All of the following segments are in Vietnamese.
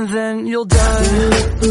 and then you'll die.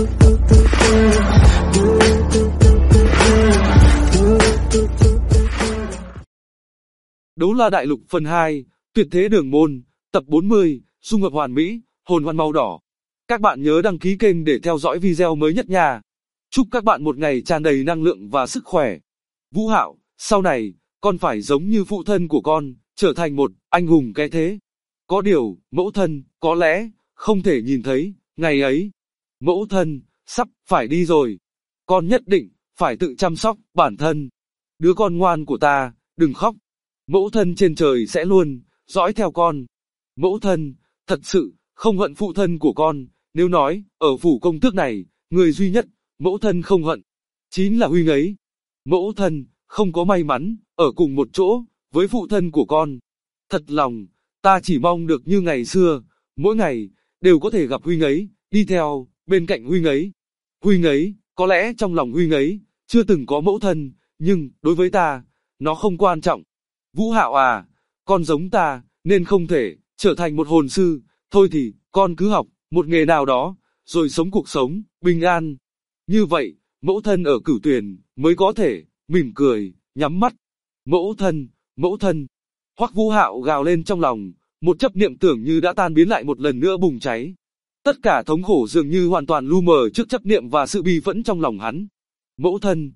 Đấu La Đại Lục phần 2, Tuyệt Thế Đường Môn, tập 40, Dung Hợp Hoàn Mỹ, Hồn Hoàn Màu Đỏ. Các bạn nhớ đăng ký kênh để theo dõi video mới nhất nha. Chúc các bạn một ngày tràn đầy năng lượng và sức khỏe. Vũ Hạo, sau này, con phải giống như phụ thân của con, trở thành một anh hùng cái thế. Có điều, mẫu thân, có lẽ, không thể nhìn thấy, ngày ấy. Mẫu thân, sắp phải đi rồi. Con nhất định, phải tự chăm sóc bản thân. Đứa con ngoan của ta, đừng khóc. Mẫu thân trên trời sẽ luôn, dõi theo con. Mẫu thân, thật sự, không hận phụ thân của con, nếu nói, ở phủ công tước này, người duy nhất, mẫu thân không hận, chính là Huynh ấy. Mẫu thân, không có may mắn, ở cùng một chỗ, với phụ thân của con. Thật lòng, ta chỉ mong được như ngày xưa, mỗi ngày, đều có thể gặp Huynh ấy, đi theo, bên cạnh Huynh ấy. Huynh ấy, có lẽ trong lòng Huynh ấy, chưa từng có mẫu thân, nhưng, đối với ta, nó không quan trọng. Vũ Hạo à, con giống ta, nên không thể, trở thành một hồn sư, thôi thì, con cứ học, một nghề nào đó, rồi sống cuộc sống, bình an. Như vậy, mẫu thân ở Cửu Tuyền, mới có thể, mỉm cười, nhắm mắt. Mẫu thân, mẫu thân. Hoắc Vũ Hạo gào lên trong lòng, một chấp niệm tưởng như đã tan biến lại một lần nữa bùng cháy. Tất cả thống khổ dường như hoàn toàn lu mờ trước chấp niệm và sự bi phẫn trong lòng hắn. Mẫu thân,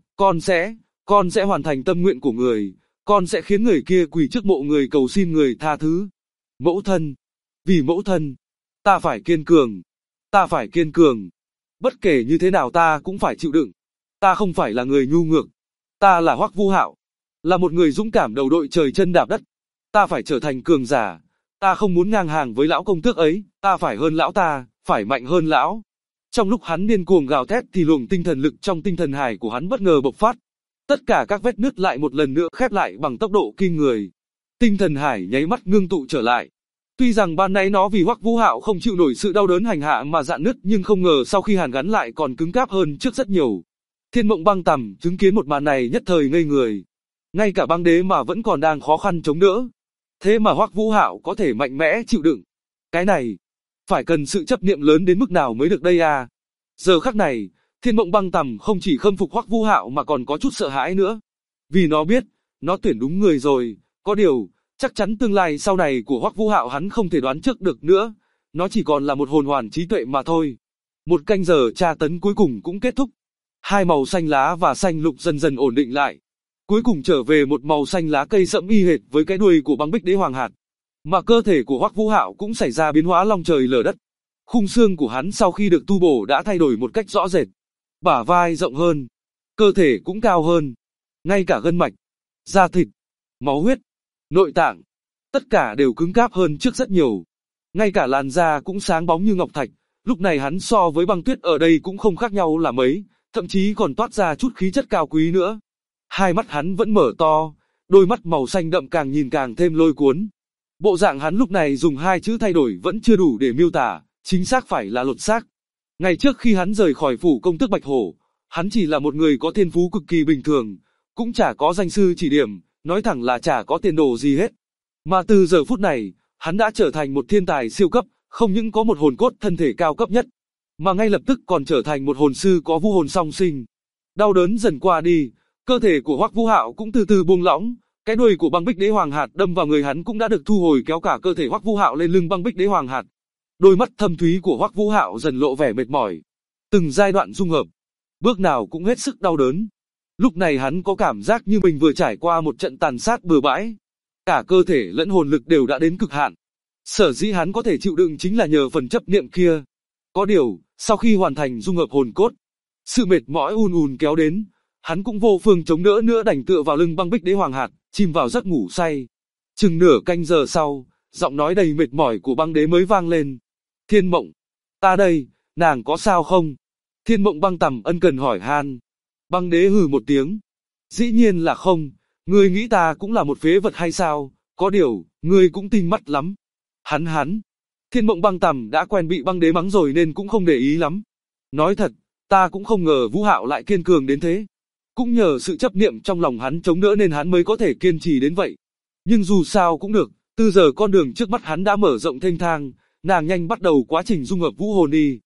con sẽ hoàn thành tâm nguyện của người, con sẽ khiến người kia quỳ trước mộ người cầu xin người tha thứ. Mẫu thân, vì mẫu thân, ta phải kiên cường, ta phải kiên cường. Bất kể như thế nào ta cũng phải chịu đựng. Ta không phải là người nhu ngược. Ta là Hoắc Vũ Hạo, là một người dũng cảm đầu đội trời chân đạp đất. Ta phải trở thành cường giả. Ta không muốn ngang hàng với lão công tước ấy, ta phải hơn lão ta, phải mạnh hơn lão. Trong lúc hắn điên cuồng gào thét thì luồng tinh thần lực trong tinh thần hải của hắn bất ngờ bộc phát. Tất cả các vết nứt lại một lần nữa khép lại bằng tốc độ kinh người. Tinh thần hải nháy mắt ngưng tụ trở lại. Tuy rằng ban nãy nó vì Hoắc Vũ Hạo không chịu nổi sự đau đớn hành hạ mà rạn nứt, nhưng không ngờ sau khi hàn gắn lại còn cứng cáp hơn trước rất nhiều. Thiên Mộng Băng Tầm chứng kiến một màn này nhất thời ngây người. Ngay cả băng đế mà vẫn còn đang khó khăn chống đỡ. Thế mà Hoắc Vũ Hạo có thể mạnh mẽ chịu đựng. Cái này, phải cần sự chấp niệm lớn đến mức nào mới được đây à? Giờ khắc này, Thiên Mộng Băng Tầm không chỉ khâm phục Hoắc Vũ Hạo mà còn có chút sợ hãi nữa. Vì nó biết, nó tuyển đúng người rồi, có điều, chắc chắn tương lai sau này của Hoắc Vũ Hạo hắn không thể đoán trước được nữa. Nó chỉ còn là một hồn hoàn trí tuệ mà thôi. Một canh giờ tra tấn cuối cùng cũng kết thúc. Hai màu xanh lá và xanh lục dần dần ổn định lại. Cuối cùng trở về một màu xanh lá cây sẫm y hệt với cái đuôi của băng bích đế hoàng hạt. Mà cơ thể của Hoắc Vũ Hạo cũng xảy ra biến hóa long trời lở đất. Khung xương của hắn sau khi được tu bổ đã thay đổi một cách rõ rệt. Bả vai rộng hơn, cơ thể cũng cao hơn. Ngay cả gân mạch, da thịt, máu huyết, nội tạng, tất cả đều cứng cáp hơn trước rất nhiều. Ngay cả làn da cũng sáng bóng như ngọc thạch. Lúc này hắn so với băng tuyết ở đây cũng không khác nhau là mấy, thậm chí còn toát ra chút khí chất cao quý nữa. Hai mắt hắn vẫn mở to, đôi mắt màu xanh đậm càng nhìn càng thêm lôi cuốn. Bộ dạng hắn lúc này dùng hai chữ thay đổi vẫn chưa đủ để miêu tả, chính xác phải là lột xác. Ngày trước khi hắn rời khỏi phủ công tước Bạch Hổ, hắn chỉ là một người có thiên phú cực kỳ bình thường, cũng chả có danh sư chỉ điểm, nói thẳng là chả có tiền đồ gì hết. Mà từ giờ phút này, hắn đã trở thành một thiên tài siêu cấp, không những có một hồn cốt thân thể cao cấp nhất, mà ngay lập tức còn trở thành một hồn sư có vũ hồn song sinh. Đau đớn dần qua đi, cơ thể của Hoắc Vũ Hạo cũng từ từ buông lỏng, cái đuôi của băng bích đế hoàng hạt đâm vào người hắn cũng đã được thu hồi, kéo cả cơ thể Hoắc Vũ Hạo lên lưng băng bích đế hoàng hạt. Đôi mắt thâm thúy của Hoắc Vũ Hạo dần lộ vẻ mệt mỏi. Từng giai đoạn dung hợp, bước nào cũng hết sức đau đớn. Lúc này hắn có cảm giác như mình vừa trải qua một trận tàn sát bừa bãi. Cả cơ thể lẫn hồn lực đều đã đến cực hạn. Sở dĩ hắn có thể chịu đựng chính là nhờ phần chấp niệm kia. Có điều, sau khi hoàn thành dung hợp hồn cốt, sự mệt mỏi ùn ùn kéo đến, hắn cũng vô phương chống đỡ nữa, đành tựa vào lưng băng bích đế hoàng hạt, chìm vào giấc ngủ say. Chừng nửa canh giờ sau, giọng nói đầy mệt mỏi của băng đế mới vang lên. Thiên Mộng, ta đây, nàng có sao không? Thiên Mộng Băng Tầm ân cần hỏi han. Băng đế hừ một tiếng. Dĩ nhiên là không, ngươi nghĩ ta cũng là một phế vật hay sao? Có điều, ngươi cũng tinh mắt lắm. Hắn. Thiên Mộng Băng Tầm đã quen bị băng đế mắng rồi nên cũng không để ý lắm. Nói thật, ta cũng không ngờ Vũ Hạo lại kiên cường đến thế. Cũng nhờ sự chấp niệm trong lòng hắn chống đỡ nên hắn mới có thể kiên trì đến vậy. Nhưng dù sao cũng được, từ giờ con đường trước mắt hắn đã mở rộng thênh thang, nàng nhanh bắt đầu quá trình dung hợp vũ hồn đi.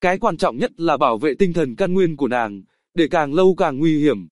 Cái quan trọng nhất là bảo vệ tinh thần căn nguyên của nàng, để càng lâu càng nguy hiểm.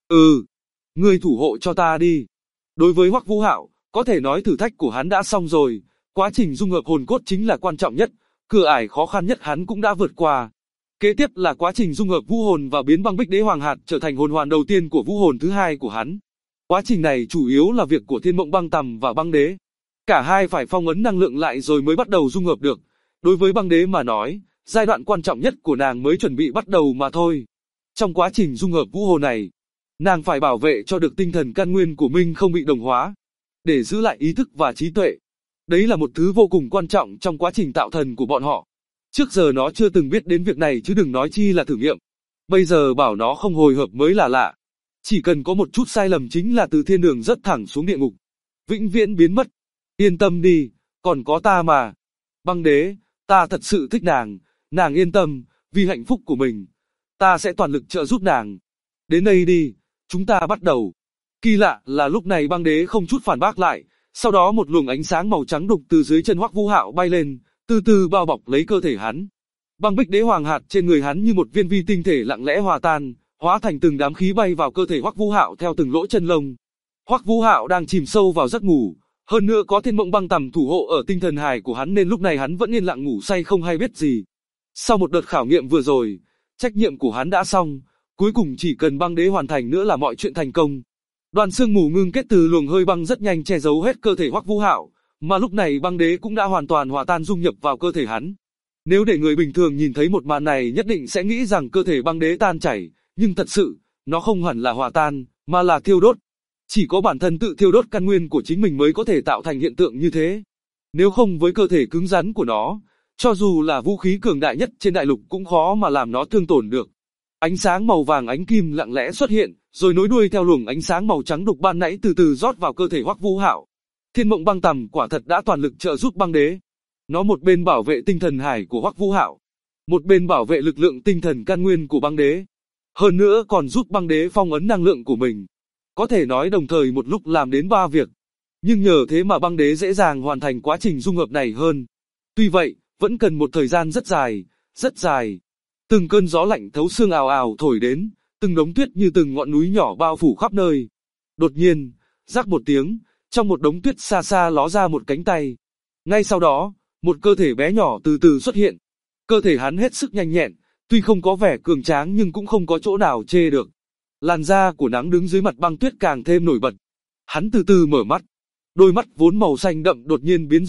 Ngươi thủ hộ cho ta đi. Đối với Hoắc Vũ Hạo, có thể nói thử thách của hắn đã xong rồi, quá trình dung hợp hồn cốt chính là quan trọng nhất, cửa ải khó khăn nhất hắn cũng đã vượt qua. Kế tiếp là quá trình dung hợp vũ hồn và biến băng bích đế hoàng hạt trở thành hồn hoàn đầu tiên của vũ hồn thứ hai của hắn. Quá trình này chủ yếu là việc của Thiên Mộng Băng Tầm và Băng Đế. Cả hai phải phong ấn năng lượng lại rồi mới bắt đầu dung hợp được. Đối với Băng Đế mà nói, giai đoạn quan trọng nhất của nàng mới chuẩn bị bắt đầu mà thôi. Trong quá trình dung hợp vũ hồn này, nàng phải bảo vệ cho được tinh thần căn nguyên của mình không bị đồng hóa, để giữ lại ý thức và trí tuệ. Đấy là một thứ vô cùng quan trọng trong quá trình tạo thần của bọn họ. Trước giờ nó chưa từng biết đến việc này chứ đừng nói chi là thử nghiệm. Bây giờ bảo nó không hồi hợp mới là lạ. Chỉ cần có một chút sai lầm chính là từ thiên đường rớt thẳng xuống địa ngục, vĩnh viễn biến mất. Yên tâm đi, còn có ta mà. Băng Đế, ta thật sự thích nàng yên tâm, vì hạnh phúc của mình, ta sẽ toàn lực trợ giúp nàng. Đến đây đi, chúng ta bắt đầu. Kỳ lạ là lúc này Băng Đế không chút phản bác lại, sau đó một luồng ánh sáng màu trắng đục từ dưới chân Hoắc Vũ Hạo bay lên, từ từ bao bọc lấy cơ thể hắn. Băng bích đế hoàng hạt trên người hắn như một viên vi tinh thể lặng lẽ hòa tan, hóa thành từng đám khí bay vào cơ thể Hoắc Vũ Hạo theo từng lỗ chân lông. Hoắc Vũ Hạo đang chìm sâu vào giấc ngủ, hơn nữa có Thiên Mộng Băng Tầm thủ hộ ở tinh thần hài của hắn nên lúc này hắn vẫn yên lặng ngủ say không hay biết gì. Sau một đợt khảo nghiệm vừa rồi, trách nhiệm của hắn đã xong, cuối cùng chỉ cần Băng Đế hoàn thành nữa là mọi chuyện thành công. Đoàn sương mù ngưng kết từ luồng hơi băng rất nhanh che giấu hết cơ thể Hoắc Vũ Hạo, mà lúc này Băng Đế cũng đã hoàn toàn hòa tan dung nhập vào cơ thể hắn. Nếu để người bình thường nhìn thấy một màn này nhất định sẽ nghĩ rằng cơ thể Băng Đế tan chảy, nhưng thật sự, nó không hẳn là hòa tan, mà là thiêu đốt. Chỉ có bản thân tự thiêu đốt căn nguyên của chính mình mới có thể tạo thành hiện tượng như thế. Nếu không với cơ thể cứng rắn của nó, cho dù là vũ khí cường đại nhất trên đại lục cũng khó mà làm nó thương tổn được. Ánh sáng màu vàng ánh kim lặng lẽ xuất hiện, rồi nối đuôi theo luồng ánh sáng màu trắng đục ban nãy từ từ rót vào cơ thể Hoắc Vũ Hạo. Thiên Mộng Băng Tầm quả thật đã toàn lực trợ giúp Băng Đế. Nó một bên bảo vệ tinh thần hải của Hoắc Vũ Hạo, một bên bảo vệ lực lượng tinh thần căn nguyên của Băng Đế. Hơn nữa còn giúp Băng Đế phong ấn năng lượng của mình. Có thể nói đồng thời một lúc làm đến 3 việc. Nhưng nhờ thế mà Băng Đế dễ dàng hoàn thành quá trình dung hợp này hơn. Tuy vậy, vẫn cần một thời gian rất dài, rất dài. Từng cơn gió lạnh thấu xương ào ào thổi đến, từng đống tuyết như từng ngọn núi nhỏ bao phủ khắp nơi. Đột nhiên, rắc một tiếng, trong một đống tuyết xa xa ló ra một cánh tay. Ngay sau đó, một cơ thể bé nhỏ từ từ xuất hiện. Cơ thể hắn hết sức nhanh nhẹn, tuy không có vẻ cường tráng nhưng cũng không có chỗ nào chê được. Làn da của nắng đứng dưới mặt băng tuyết càng thêm nổi bật. Hắn từ từ mở mắt. Đôi mắt vốn màu xanh đậm đột nhiên biến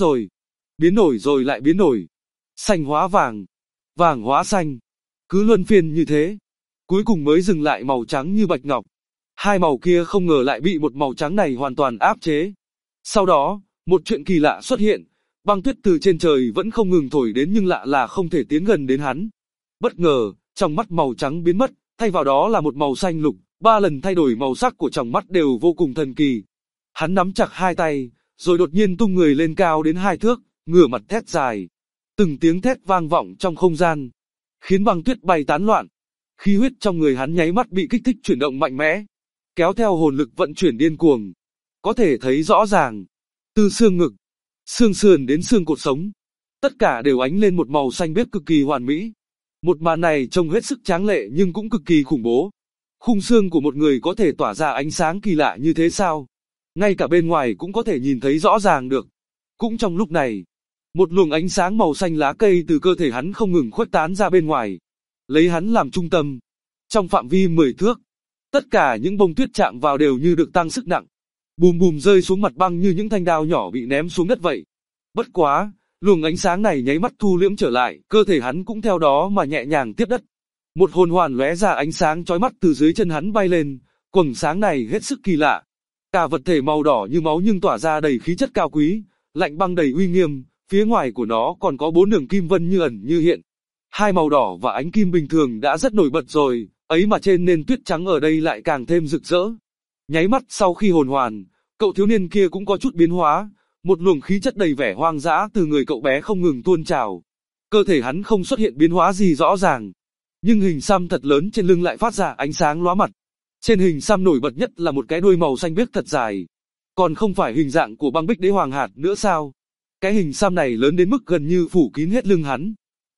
đổi rồi lại biến đổi. Xanh hóa vàng, vàng hóa xanh. Cứ luân phiên như thế. Cuối cùng mới dừng lại màu trắng như bạch ngọc. Hai màu kia không ngờ lại bị một màu trắng này hoàn toàn áp chế. Sau đó, một chuyện kỳ lạ xuất hiện. Băng tuyết từ trên trời vẫn không ngừng thổi đến nhưng lạ là không thể tiến gần đến hắn. Bất ngờ, trong mắt màu trắng biến mất, thay vào đó là một màu xanh lục. 3 lần thay đổi màu sắc của tròng mắt đều vô cùng thần kỳ. Hắn nắm chặt hai tay, rồi đột nhiên tung người lên cao đến 2 thước, ngửa mặt thét dài. Từng tiếng thét vang vọng trong không gian, khiến băng tuyết bay tán loạn. Khí huyết trong người hắn nháy mắt bị kích thích chuyển động mạnh mẽ, kéo theo hồn lực vận chuyển điên cuồng. Có thể thấy rõ ràng, từ xương ngực, xương sườn đến xương cột sống, tất cả đều ánh lên một màu xanh biếc cực kỳ hoàn mỹ. Một màn này trông hết sức tráng lệ nhưng cũng cực kỳ khủng bố. Khung xương của một người có thể tỏa ra ánh sáng kỳ lạ như thế sao? Ngay cả bên ngoài cũng có thể nhìn thấy rõ ràng được. Cũng trong lúc này, một luồng ánh sáng màu xanh lá cây từ cơ thể hắn không ngừng khuếch tán ra bên ngoài, lấy hắn làm trung tâm. Trong phạm vi 10 thước, tất cả những bông tuyết chạm vào đều như được tăng sức nặng, bùm bùm rơi xuống mặt băng như những thanh đao nhỏ bị ném xuống đất vậy. Bất quá, luồng ánh sáng này nháy mắt thu liễm trở lại, cơ thể hắn cũng theo đó mà nhẹ nhàng tiếp đất. Một hồn hoàn lóe ra ánh sáng chói mắt từ dưới chân hắn bay lên, quầng sáng này hết sức kỳ lạ. Cả vật thể màu đỏ như máu nhưng tỏa ra đầy khí chất cao quý, lạnh băng đầy uy nghiêm, phía ngoài của nó còn có 4 đường kim vân như ẩn như hiện. Hai màu đỏ và ánh kim bình thường đã rất nổi bật rồi, ấy mà trên nền tuyết trắng ở đây lại càng thêm rực rỡ. Nháy mắt sau khi hồn hoàn, cậu thiếu niên kia cũng có chút biến hóa, một luồng khí chất đầy vẻ hoang dã từ người cậu bé không ngừng tuôn trào. Cơ thể hắn không xuất hiện biến hóa gì rõ ràng, nhưng hình xăm thật lớn trên lưng lại phát ra ánh sáng lóa mặt. Trên hình xăm nổi bật nhất là một cái đuôi màu xanh biếc thật dài. Còn không phải hình dạng của băng bích đế hoàng hạt nữa sao? Cái hình xăm này lớn đến mức gần như phủ kín hết lưng hắn.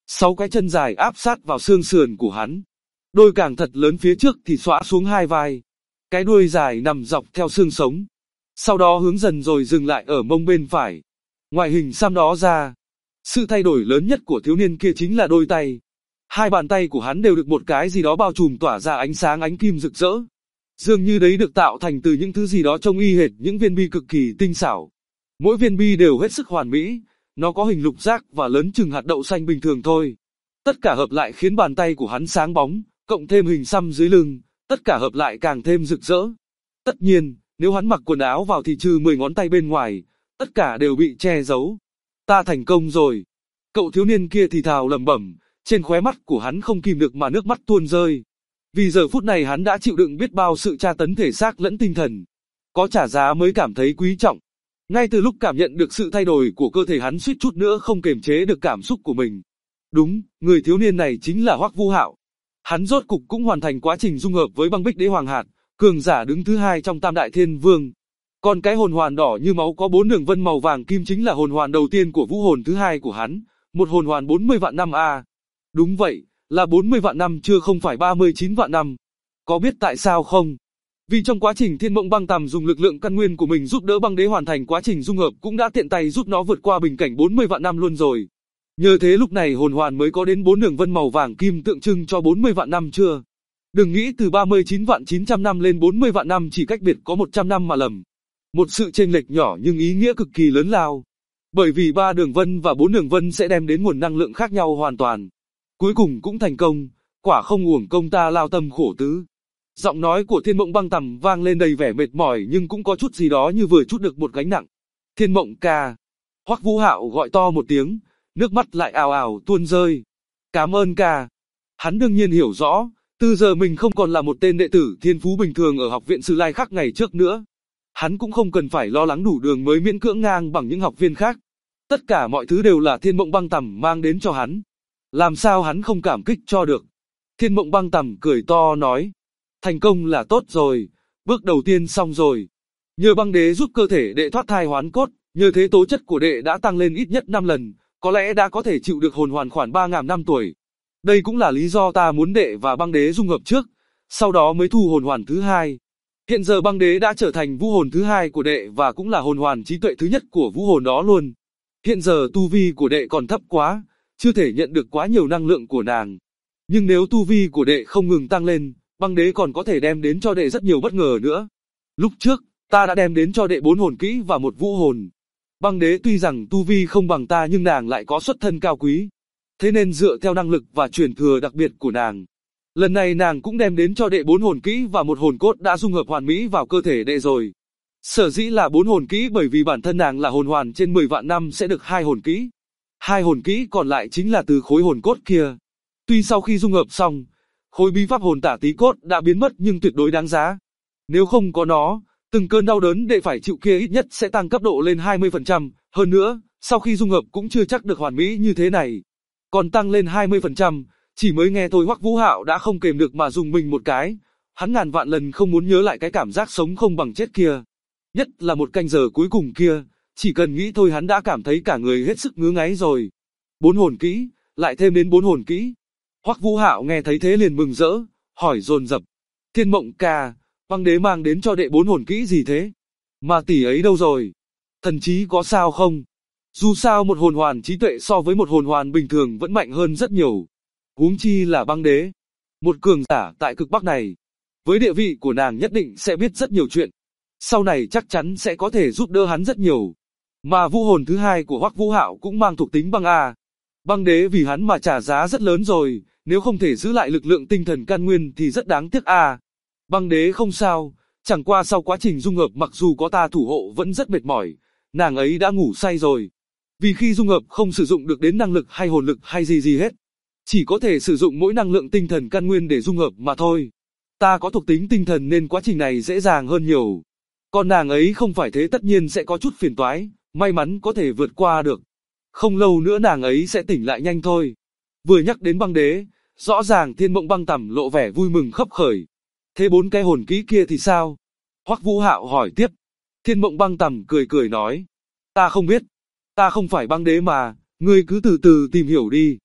6 cái chân dài áp sát vào xương sườn của hắn. Đôi càng thật lớn phía trước thì xõa xuống hai vai. Cái đuôi dài nằm dọc theo xương sống. Sau đó hướng dần rồi dừng lại ở mông bên phải. Ngoại hình xăm đó ra. Sự thay đổi lớn nhất của thiếu niên kia chính là đôi tay. Hai bàn tay của hắn đều được một cái gì đó bao trùm tỏa ra ánh sáng ánh kim rực rỡ. Dường như đấy được tạo thành từ những thứ gì đó trông y hệt những viên bi cực kỳ tinh xảo. Mỗi viên bi đều hết sức hoàn mỹ, nó có hình lục giác và lớn chừng hạt đậu xanh bình thường thôi. Tất cả hợp lại khiến bàn tay của hắn sáng bóng, cộng thêm hình xăm dưới lưng, tất cả hợp lại càng thêm rực rỡ. Tất nhiên, nếu hắn mặc quần áo vào thì trừ 10 ngón tay bên ngoài, tất cả đều bị che giấu. Ta thành công rồi. Cậu thiếu niên kia thì thào lẩm bẩm, trên khóe mắt của hắn không kìm được mà nước mắt tuôn rơi. Vì giờ phút này hắn đã chịu đựng biết bao sự tra tấn thể xác lẫn tinh thần. Có trả giá mới cảm thấy quý trọng. Ngay từ lúc cảm nhận được sự thay đổi của cơ thể hắn suýt chút nữa không kềm chế được cảm xúc của mình. Đúng, người thiếu niên này chính là Hoắc Vũ Hạo. Hắn rốt cục cũng hoàn thành quá trình dung hợp với băng bích đế hoàng hạt, cường giả đứng thứ hai trong Tam Đại Thiên Vương. Còn cái hồn hoàn đỏ như máu có 4 đường vân màu vàng kim chính là hồn hoàn đầu tiên của vũ hồn thứ hai của hắn, một hồn hoàn 40 vạn năm a. Đúng vậy, là 40 vạn năm chưa không phải 39 vạn năm. Có biết tại sao không? Vì trong quá trình Thiên Mộng Băng Tằm dùng lực lượng căn nguyên của mình giúp đỡ băng đế hoàn thành quá trình dung hợp cũng đã tiện tay giúp nó vượt qua bình cảnh 40 vạn năm luôn rồi. Nhờ thế lúc này hồn hoàn mới có đến 4 đường vân màu vàng kim tượng trưng cho 40 vạn năm chưa. Đừng nghĩ từ 39 vạn 900 năm lên 40 vạn năm chỉ cách biệt có 100 năm mà lầm. Một sự chênh lệch nhỏ nhưng ý nghĩa cực kỳ lớn lao. Bởi vì 3 đường vân và 4 đường vân sẽ đem đến nguồn năng lượng khác nhau hoàn toàn. Cuối cùng cũng thành công, quả không uổng công ta lao tâm khổ tứ. Giọng nói của Thiên Mộng Băng Tằm vang lên đầy vẻ mệt mỏi nhưng cũng có chút gì đó như vừa trút được một gánh nặng. Thiên Mộng ca. Hoắc Vũ Hạo gọi to một tiếng, nước mắt lại ào ào tuôn rơi. Cảm ơn ca. Hắn đương nhiên hiểu rõ, từ giờ mình không còn là một tên đệ tử thiên phú bình thường ở học viện Sư Lai khác ngày trước nữa. Hắn cũng không cần phải lo lắng đủ đường mới miễn cưỡng ngang bằng những học viên khác. Tất cả mọi thứ đều là Thiên Mộng Băng Tằm mang đến cho hắn. Làm sao hắn không cảm kích cho được. Thiên Mộng Băng Tằm cười to nói. Thành công là tốt rồi, bước đầu tiên xong rồi. Nhờ băng đế giúp cơ thể đệ thoát thai hoán cốt, nhờ thế tố chất của đệ đã tăng lên ít nhất 5 lần, có lẽ đã có thể chịu được hồn hoàn khoảng 3.000 năm tuổi. Đây cũng là lý do ta muốn đệ và băng đế dung hợp trước, sau đó mới thu hồn hoàn thứ hai. Hiện giờ băng đế đã trở thành vũ hồn thứ hai của đệ và cũng là hồn hoàn trí tuệ thứ nhất của vũ hồn đó luôn. Hiện giờ tu vi của đệ còn thấp quá, chưa thể nhận được quá nhiều năng lượng của nàng. Nhưng nếu tu vi của đệ không ngừng tăng lên, băng đế còn có thể đem đến cho đệ rất nhiều bất ngờ nữa. Lúc trước, ta đã đem đến cho đệ 4 hồn kỹ và một vũ hồn. Băng đế tuy rằng tu vi không bằng ta nhưng nàng lại có xuất thân cao quý. Thế nên dựa theo năng lực và truyền thừa đặc biệt của nàng, lần này nàng cũng đem đến cho đệ 4 hồn kỹ và một hồn cốt đã dung hợp hoàn mỹ vào cơ thể đệ rồi. Sở dĩ là 4 hồn kỹ bởi vì bản thân nàng là hồn hoàn trên 10 vạn năm sẽ được 2 hồn kỹ. 2 hồn kỹ còn lại chính là từ khối hồn cốt kia. Tuy sau khi dung hợp xong, khối bí pháp hồn tả tí cốt đã biến mất nhưng tuyệt đối đáng giá. Nếu không có nó, từng cơn đau đớn đệ phải chịu kia ít nhất sẽ tăng cấp độ lên 20%, hơn nữa, sau khi dung hợp cũng chưa chắc được hoàn mỹ như thế này. Còn tăng lên 20%, chỉ mới nghe thôi Hoắc Vũ Hạo đã không kềm được mà dùng mình một cái. Hắn ngàn vạn lần không muốn nhớ lại cái cảm giác sống không bằng chết kia. Nhất là một canh giờ cuối cùng kia, chỉ cần nghĩ thôi hắn đã cảm thấy cả người hết sức ngứa ngáy rồi. 4 hồn kỹ, lại thêm đến 4 hồn kỹ. Hoắc Vũ Hạo nghe thấy thế liền mừng rỡ, hỏi dồn dập. Thiên Mộng ca, băng đế mang đến cho đệ 4 hồn kỹ gì thế? Mà tỷ ấy đâu rồi? Thần trí có sao không? Dù sao một hồn hoàn trí tuệ so với một hồn hoàn bình thường vẫn mạnh hơn rất nhiều. Huống chi là băng đế. Một cường giả tại cực Bắc này. Với địa vị của nàng nhất định sẽ biết rất nhiều chuyện. Sau này chắc chắn sẽ có thể giúp đỡ hắn rất nhiều. Mà vũ hồn thứ hai của Hoắc Vũ Hạo cũng mang thuộc tính băng A. Băng đế vì hắn mà trả giá rất lớn rồi, nếu không thể giữ lại lực lượng tinh thần căn nguyên thì rất đáng tiếc A. Băng đế không sao, chẳng qua sau quá trình dung hợp mặc dù có ta thủ hộ vẫn rất mệt mỏi, nàng ấy đã ngủ say rồi. Vì khi dung hợp không sử dụng được đến năng lực hay hồn lực hay gì hết. Chỉ có thể sử dụng mỗi năng lượng tinh thần căn nguyên để dung hợp mà thôi. Ta có thuộc tính tinh thần nên quá trình này dễ dàng hơn nhiều. Còn nàng ấy không phải thế tất nhiên sẽ có chút phiền toái, may mắn có thể vượt qua được. Không lâu nữa nàng ấy sẽ tỉnh lại nhanh thôi. Vừa nhắc đến băng đế, rõ ràng Thiên Mộng Băng Tằm lộ vẻ vui mừng khấp khởi. Thế 4 cái hồn kỹ kia thì sao? Hoắc Vũ Hạo hỏi tiếp. Thiên Mộng Băng Tằm cười cười nói. Ta không biết. Ta không phải băng đế mà, ngươi cứ từ từ tìm hiểu đi.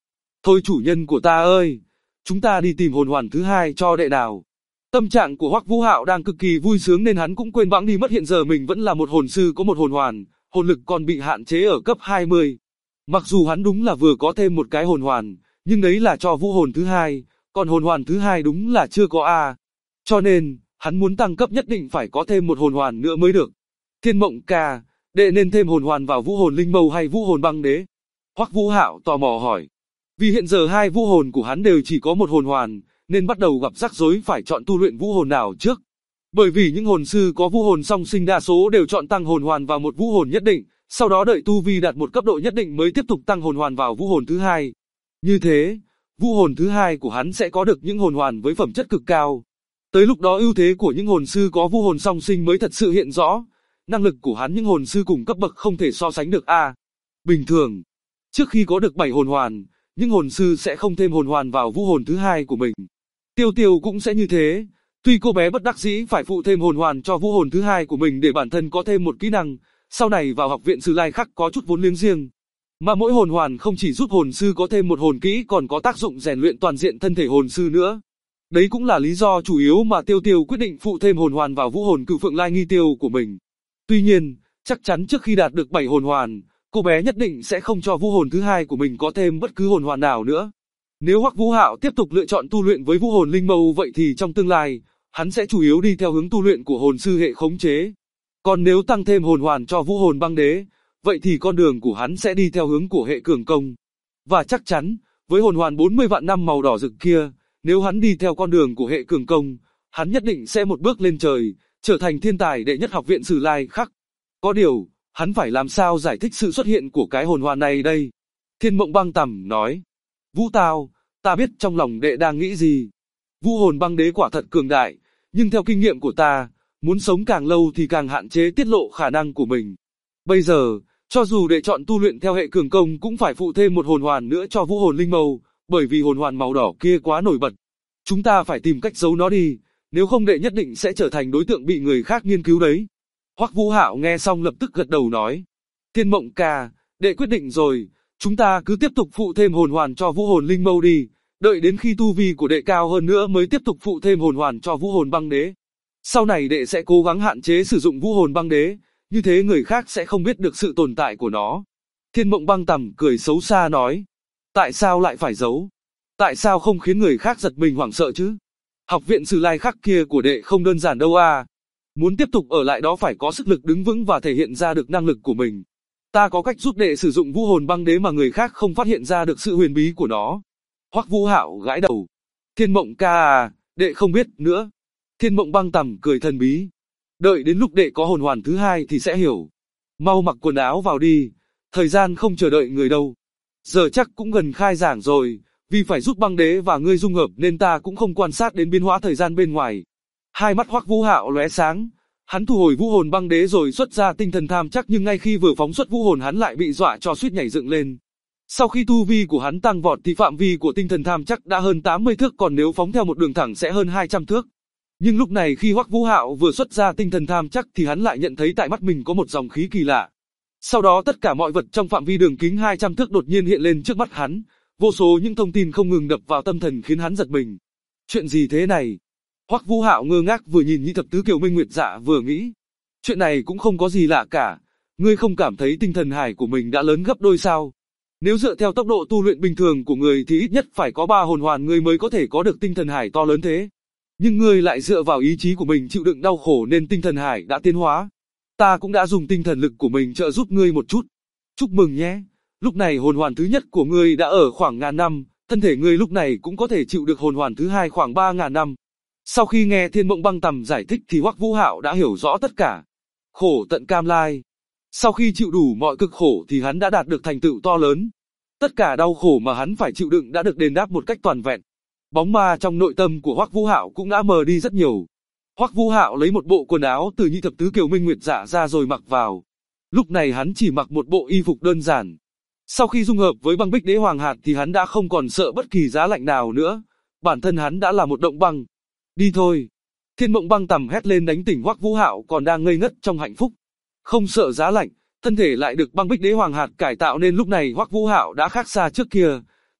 Thôi chủ nhân của ta ơi, chúng ta đi tìm hồn hoàn thứ hai cho đệ nào. Tâm trạng của Hoắc Vũ Hạo đang cực kỳ vui sướng nên hắn cũng quên bẵng đi mất hiện giờ mình vẫn là một hồn sư có một hồn hoàn, hồn lực còn bị hạn chế ở cấp 20. Mặc dù hắn đúng là vừa có thêm một cái hồn hoàn, nhưng đấy là cho vũ hồn thứ hai, còn hồn hoàn thứ hai đúng là chưa có a. Cho nên, hắn muốn tăng cấp nhất định phải có thêm một hồn hoàn nữa mới được. Thiên Mộng ca, đệ nên thêm hồn hoàn vào vũ hồn linh mâu hay vũ hồn băng đế? Hoắc Vũ Hạo tò mò hỏi. Vì hiện giờ hai vũ hồn của hắn đều chỉ có một hồn hoàn, nên bắt đầu gặp rắc rối phải chọn tu luyện vũ hồn nào trước. Bởi vì những hồn sư có vũ hồn song sinh đa số đều chọn tăng hồn hoàn vào một vũ hồn nhất định, sau đó đợi tu vi đạt một cấp độ nhất định mới tiếp tục tăng hồn hoàn vào vũ hồn thứ hai. Như thế, vũ hồn thứ hai của hắn sẽ có được những hồn hoàn với phẩm chất cực cao. Tới lúc đó ưu thế của những hồn sư có vũ hồn song sinh mới thật sự hiện rõ. Năng lực của hắn những hồn sư cùng cấp bậc không thể so sánh được a. Bình thường, trước khi có được 7 hồn hoàn, những hồn sư sẽ không thêm hồn hoàn vào vũ hồn thứ hai của mình. Tiêu Tiêu cũng sẽ như thế. Tuy cô bé bất đắc dĩ phải phụ thêm hồn hoàn cho vũ hồn thứ hai của mình để bản thân có thêm một kỹ năng, sau này vào học viện Sử Lai Khắc có chút vốn liếng riêng. Mà mỗi hồn hoàn không chỉ giúp hồn sư có thêm một hồn kỹ còn có tác dụng rèn luyện toàn diện thân thể hồn sư nữa. Đấy cũng là lý do chủ yếu mà Tiêu Tiêu quyết định phụ thêm hồn hoàn vào vũ hồn Cửu Phượng Lai Nghi Tiêu của mình. Tuy nhiên, chắc chắn trước khi đạt được 7 hồn hoàn, cô bé nhất định sẽ không cho vũ hồn thứ hai của mình có thêm bất cứ hồn hoàn nào nữa. Nếu Hoắc Vũ Hạo tiếp tục lựa chọn tu luyện với vũ hồn linh mâu vậy thì trong tương lai, hắn sẽ chủ yếu đi theo hướng tu luyện của hồn sư hệ khống chế. Còn nếu tăng thêm hồn hoàn cho vũ hồn băng đế, vậy thì con đường của hắn sẽ đi theo hướng của hệ cường công. Và chắc chắn, với hồn hoàn 40 vạn năm màu đỏ rực kia, nếu hắn đi theo con đường của hệ cường công, hắn nhất định sẽ một bước lên trời, trở thành thiên tài đệ nhất học viện Sử Lai Khắc. Có điều, hắn phải làm sao giải thích sự xuất hiện của cái hồn hoàn này đây? Thiên Mộng Băng Tầm nói. Vũ Tao, ta biết trong lòng đệ đang nghĩ gì. Vũ hồn băng đế quả thật cường đại, nhưng theo kinh nghiệm của ta, muốn sống càng lâu thì càng hạn chế tiết lộ khả năng của mình. Bây giờ, cho dù đệ chọn tu luyện theo hệ cường công cũng phải phụ thêm một hồn hoàn nữa cho vũ hồn linh mâu, bởi vì hồn hoàn màu đỏ kia quá nổi bật. Chúng ta phải tìm cách giấu nó đi, nếu không đệ nhất định sẽ trở thành đối tượng bị người khác nghiên cứu đấy. Hoắc Vũ Hạo nghe xong lập tức gật đầu nói. Thiên Mộng ca, đệ quyết định rồi, chúng ta cứ tiếp tục phụ thêm hồn hoàn cho vũ hồn linh mâu đi, đợi đến khi tu vi của đệ cao hơn nữa mới tiếp tục phụ thêm hồn hoàn cho vũ hồn băng đế. Sau này đệ sẽ cố gắng hạn chế sử dụng vũ hồn băng đế, như thế người khác sẽ không biết được sự tồn tại của nó. Thiên Mộng Băng Tầm cười xấu xa nói. Tại sao lại phải giấu? Tại sao không khiến người khác giật mình hoảng sợ chứ? Học viện Sử Lai Khắc kia của đệ không đơn giản đâu à. Muốn tiếp tục ở lại đó phải có sức lực đứng vững và thể hiện ra được năng lực của mình. Ta có cách giúp đệ sử dụng vũ hồn băng đế mà người khác không phát hiện ra được sự huyền bí của nó. Hoắc Vũ Hạo gãi đầu. Thiên Mộng ca à, đệ không biết nữa. Thiên Mộng Băng Tầm cười thần bí. Đợi đến lúc đệ có hồn hoàn thứ hai thì sẽ hiểu. Mau mặc quần áo vào đi, thời gian không chờ đợi người đâu. Giờ chắc cũng gần khai giảng rồi, vì phải giúp băng đế và ngươi dung hợp nên ta cũng không quan sát đến biến hóa thời gian bên ngoài. Hai mắt Hoắc Vũ Hạo lóe sáng, hắn thu hồi vũ hồn băng đế rồi xuất ra tinh thần tham chắc nhưng ngay khi vừa phóng xuất vũ hồn hắn lại bị dọa cho suýt nhảy dựng lên. Sau khi tu vi của hắn tăng vọt thì phạm vi của tinh thần tham chắc đã hơn 80 thước còn nếu phóng theo một đường thẳng sẽ hơn 200 thước. Nhưng lúc này khi Hoắc Vũ Hạo vừa xuất ra tinh thần tham chắc thì hắn lại nhận thấy tại mắt mình có một dòng khí kỳ lạ. Sau đó tất cả mọi vật trong phạm vi đường kính 200 thước đột nhiên hiện lên trước mắt hắn, vô số những thông tin không ngừng đập vào tâm thần khiến hắn giật mình. Chuyện gì thế này? Hoắc Vũ Hạo ngơ ngác vừa nhìn Nhị Thập Tứ Kiều Minh Nguyệt Dạ vừa nghĩ. Chuyện này cũng không có gì lạ cả, ngươi không cảm thấy tinh thần hải của mình đã lớn gấp đôi sao? Nếu dựa theo tốc độ tu luyện bình thường của người thì ít nhất phải có 3 hồn hoàn ngươi mới có thể có được tinh thần hải to lớn thế. Nhưng ngươi lại dựa vào ý chí của mình chịu đựng đau khổ nên tinh thần hải đã tiến hóa. Ta cũng đã dùng tinh thần lực của mình trợ giúp ngươi một chút. Chúc mừng nhé, lúc này hồn hoàn thứ nhất của ngươi đã ở khoảng ngàn năm, thân thể ngươi lúc này cũng có thể chịu được hồn hoàn thứ hai khoảng 3.000 năm. Sau khi nghe Thiên Mộng Băng Tầm giải thích thì Hoắc Vũ Hạo đã hiểu rõ tất cả. Khổ tận cam lai. Sau khi chịu đủ mọi cực khổ thì hắn đã đạt được thành tựu to lớn. Tất cả đau khổ mà hắn phải chịu đựng đã được đền đáp một cách toàn vẹn. Bóng ma trong nội tâm của Hoắc Vũ Hạo cũng đã mờ đi rất nhiều. Hoắc Vũ Hạo lấy một bộ quần áo từ Nhị Thập Tứ Kiều Minh Nguyệt Dạ ra rồi mặc vào. Lúc này hắn chỉ mặc một bộ y phục đơn giản. Sau khi dung hợp với băng bích đế hoàng hạt thì hắn đã không còn sợ bất kỳ giá lạnh nào nữa. Bản thân hắn đã là một động băng. Đi thôi. Thiên Mộng Băng Tầm hét lên đánh tỉnh Hoắc Vũ Hạo còn đang ngây ngất trong hạnh phúc. Không sợ giá lạnh, thân thể lại được băng bích đế hoàng hạt cải tạo nên lúc này Hoắc Vũ Hạo đã khác xa trước kia.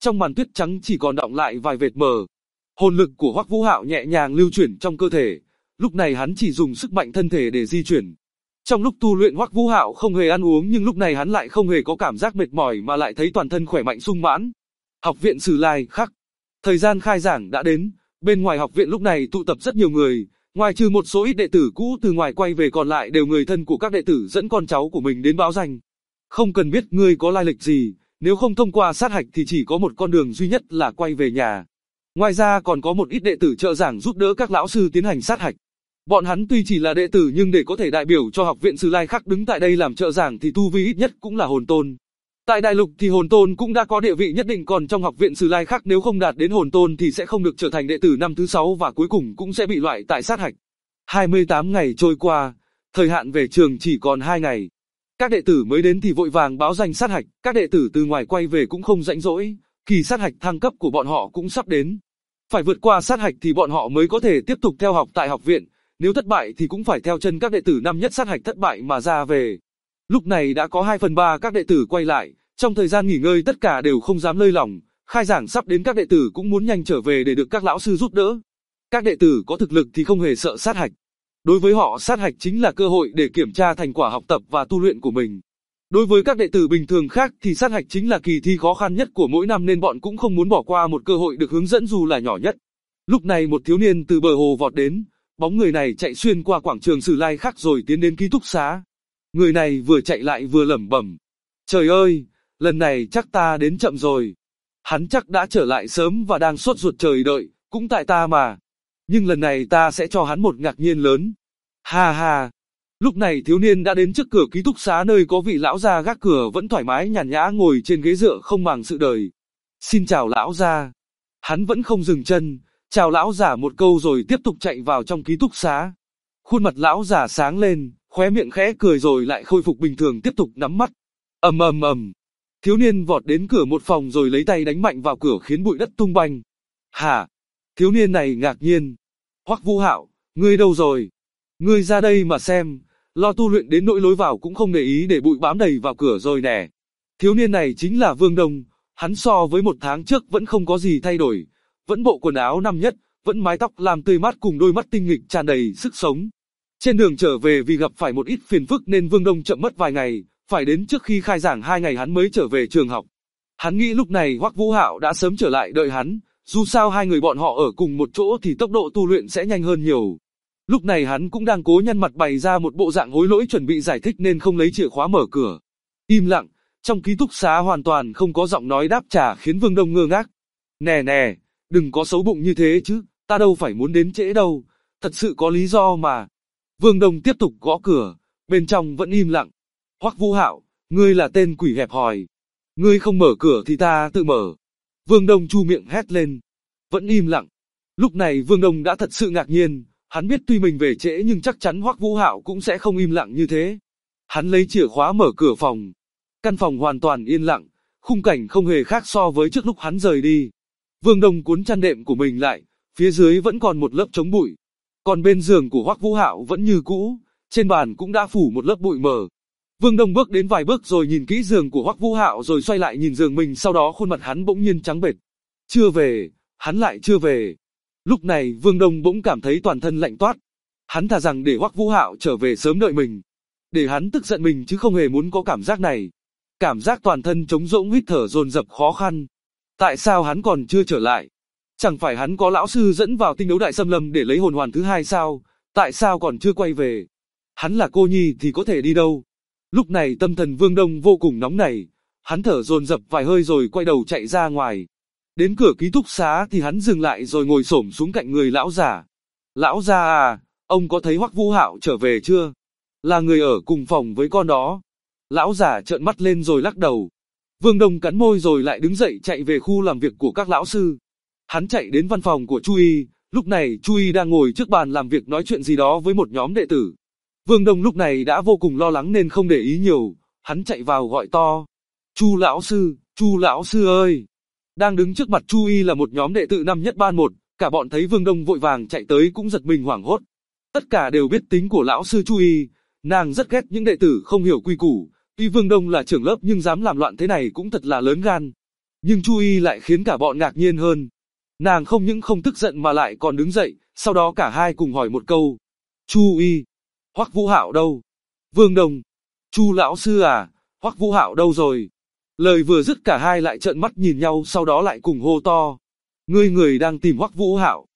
Trong màn tuyết trắng chỉ còn đọng lại vài vệt mờ. Hồn lực của Hoắc Vũ Hạo nhẹ nhàng lưu chuyển trong cơ thể, lúc này hắn chỉ dùng sức mạnh thân thể để di chuyển. Trong lúc tu luyện Hoắc Vũ Hạo không hề ăn uống nhưng lúc này hắn lại không hề có cảm giác mệt mỏi mà lại thấy toàn thân khỏe mạnh sung mãn. Học viện Sử Lai Khắc. Thời gian khai giảng đã đến, bên ngoài học viện lúc này tụ tập rất nhiều người, ngoài trừ một số ít đệ tử cũ từ ngoài quay về còn lại đều người thân của các đệ tử dẫn con cháu của mình đến báo danh. Không cần biết ngươi có lai lịch gì, nếu không thông qua sát hạch thì chỉ có một con đường duy nhất là quay về nhà. Ngoài ra còn có một ít đệ tử trợ giảng giúp đỡ các lão sư tiến hành sát hạch. Bọn hắn tuy chỉ là đệ tử nhưng để có thể đại biểu cho học viện Sử Lai Khắc đứng tại đây làm trợ giảng thì tu vi ít nhất cũng là hồn tôn. Tại đại lục thì hồn tôn cũng đã có địa vị nhất định, còn trong học viện Sử Lai Khắc nếu không đạt đến hồn tôn thì sẽ không được trở thành đệ tử năm thứ 6 và cuối cùng cũng sẽ bị loại tại sát hạch. 28 ngày trôi qua, thời hạn về trường chỉ còn 2 ngày. Các đệ tử mới đến thì vội vàng báo danh sát hạch, các đệ tử từ ngoài quay về cũng không rảnh rỗi, kỳ sát hạch thăng cấp của bọn họ cũng sắp đến. Phải vượt qua sát hạch thì bọn họ mới có thể tiếp tục theo học tại học viện, nếu thất bại thì cũng phải theo chân các đệ tử năm nhất sát hạch thất bại mà ra về. Lúc này đã có 2/3 các đệ tử quay lại, trong thời gian nghỉ ngơi tất cả đều không dám lơi lỏng, khai giảng sắp đến các đệ tử cũng muốn nhanh trở về để được các lão sư giúp đỡ. Các đệ tử có thực lực thì không hề sợ sát hạch. Đối với họ sát hạch chính là cơ hội để kiểm tra thành quả học tập và tu luyện của mình. Đối với các đệ tử bình thường khác thì sát hạch chính là kỳ thi khó khăn nhất của mỗi năm nên bọn cũng không muốn bỏ qua một cơ hội được hướng dẫn dù là nhỏ nhất. Lúc này một thiếu niên từ bờ hồ vọt đến, bóng người này chạy xuyên qua quảng trường Sử Lai Khắc rồi tiến đến ký túc xá. Người này vừa chạy lại vừa lẩm bẩm: "Trời ơi, lần này chắc ta đến chậm rồi. Hắn chắc đã trở lại sớm và đang sốt ruột chờ đợi, cũng tại ta mà. Nhưng lần này ta sẽ cho hắn một ngạc nhiên lớn. Ha ha." Lúc này thiếu niên đã đến trước cửa ký túc xá nơi có vị lão gia gác cửa vẫn thoải mái nhàn nhã ngồi trên ghế dựa không màng sự đời. "Xin chào lão gia." Hắn vẫn không dừng chân, chào lão giả một câu rồi tiếp tục chạy vào trong ký túc xá. Khuôn mặt lão giả sáng lên, khóe miệng khẽ cười rồi lại khôi phục bình thường tiếp tục nhắm mắt. Ầm ầm ầm. Thiếu niên vọt đến cửa một phòng rồi lấy tay đánh mạnh vào cửa khiến bụi đất tung banh. "Hả?" Thiếu niên này ngạc nhiên. "Hoắc Vũ Hạo, ngươi đâu rồi? Ngươi ra đây mà xem, lo tu luyện đến nỗi lối vào cũng không để ý để bụi bám đầy vào cửa rồi nè." Thiếu niên này chính là Vương Đông, hắn so với một tháng trước vẫn không có gì thay đổi, vẫn bộ quần áo năm nhất, vẫn mái tóc làm tươi mát cùng đôi mắt tinh nghịch tràn đầy sức sống. Trên đường trở về vì gặp phải một ít phiền phức nên Vương Đông chậm mất vài ngày, phải đến trước khi khai giảng 2 ngày hắn mới trở về trường học. Hắn nghĩ lúc này Hoắc Vũ Hạo đã sớm trở lại đợi hắn, dù sao hai người bọn họ ở cùng một chỗ thì tốc độ tu luyện sẽ nhanh hơn nhiều. Lúc này hắn cũng đang cố nhăn mặt bày ra một bộ dạng hối lỗi chuẩn bị giải thích nên không lấy chìa khóa mở cửa. Im lặng, trong ký túc xá hoàn toàn không có giọng nói đáp trả khiến Vương Đông ngơ ngác. "Nè nè, đừng có xấu bụng như thế chứ, ta đâu phải muốn đến trễ đâu, thật sự có lý do mà." Vương Đông tiếp tục gõ cửa, bên trong vẫn im lặng. "Hoắc Vũ Hạo, ngươi là tên quỷ hẹp hòi. Ngươi không mở cửa thì ta tự mở." Vương Đông chu miệng hét lên. Vẫn im lặng. Lúc này Vương Đông đã thật sự ngạc nhiên, hắn biết tuy mình về trễ nhưng chắc chắn Hoắc Vũ Hạo cũng sẽ không im lặng như thế. Hắn lấy chìa khóa mở cửa phòng. Căn phòng hoàn toàn yên lặng, khung cảnh không hề khác so với trước lúc hắn rời đi. Vương Đông cuốn chăn đệm của mình lại, phía dưới vẫn còn một lớp chống bụi. Còn bên giường của Hoắc Vũ Hạo vẫn như cũ, trên bàn cũng đã phủ một lớp bụi mờ. Vương Đông bước đến vài bước rồi nhìn kỹ giường của Hoắc Vũ Hạo rồi xoay lại nhìn giường mình, sau đó khuôn mặt hắn bỗng nhiên trắng bệch. Chưa về, hắn lại chưa về. Lúc này Vương Đông bỗng cảm thấy toàn thân lạnh toát. Hắn thà rằng để Hoắc Vũ Hạo trở về sớm đợi mình, để hắn tức giận mình chứ không hề muốn có cảm giác này. Cảm giác toàn thân trống rỗng, hít thở dồn dập khó khăn. Tại sao hắn còn chưa trở lại? Chẳng phải hắn có lão sư dẫn vào tinh đấu đại xâm lâm để lấy hồn hoàn thứ 2 sao? Tại sao còn chưa quay về? Hắn là cô nhi thì có thể đi đâu? Lúc này tâm thần Vương Đông vô cùng nóng nảy, hắn thở dồn dập vài hơi rồi quay đầu chạy ra ngoài. Đến cửa ký túc xá thì hắn dừng lại rồi ngồi xổm xuống cạnh người lão giả. "Lão gia à, ông có thấy Hoắc Vũ Hạo trở về chưa? Là người ở cùng phòng với con đó." Lão giả trợn mắt lên rồi lắc đầu. Vương Đông cắn môi rồi lại đứng dậy chạy về khu làm việc của các lão sư. Hắn chạy đến văn phòng của Chu Y, lúc này Chu Y đang ngồi trước bàn làm việc nói chuyện gì đó với một nhóm đệ tử. Vương Đông lúc này đã vô cùng lo lắng nên không để ý nhiều, hắn chạy vào gọi to. Chu lão sư ơi!" Đang đứng trước mặt Chu Y là một nhóm đệ tử năm nhất ban 1, cả bọn thấy Vương Đông vội vàng chạy tới cũng giật mình hoảng hốt. Tất cả đều biết tính của lão sư Chu Y, nàng rất ghét những đệ tử không hiểu quy củ, tuy Vương Đông là trưởng lớp nhưng dám làm loạn thế này cũng thật là lớn gan. Nhưng Chu Y lại khiến cả bọn ngạc nhiên hơn. Nàng không những không tức giận mà lại còn đứng dậy, sau đó cả hai cùng hỏi một câu. Chu Y, Hoắc Vũ Hạo đâu? Vương Đồng, Chu lão sư à, Hoắc Vũ Hạo đâu rồi? Lời vừa dứt cả hai lại trợn mắt nhìn nhau, sau đó lại cùng hô to. Người đang tìm Hoắc Vũ Hạo.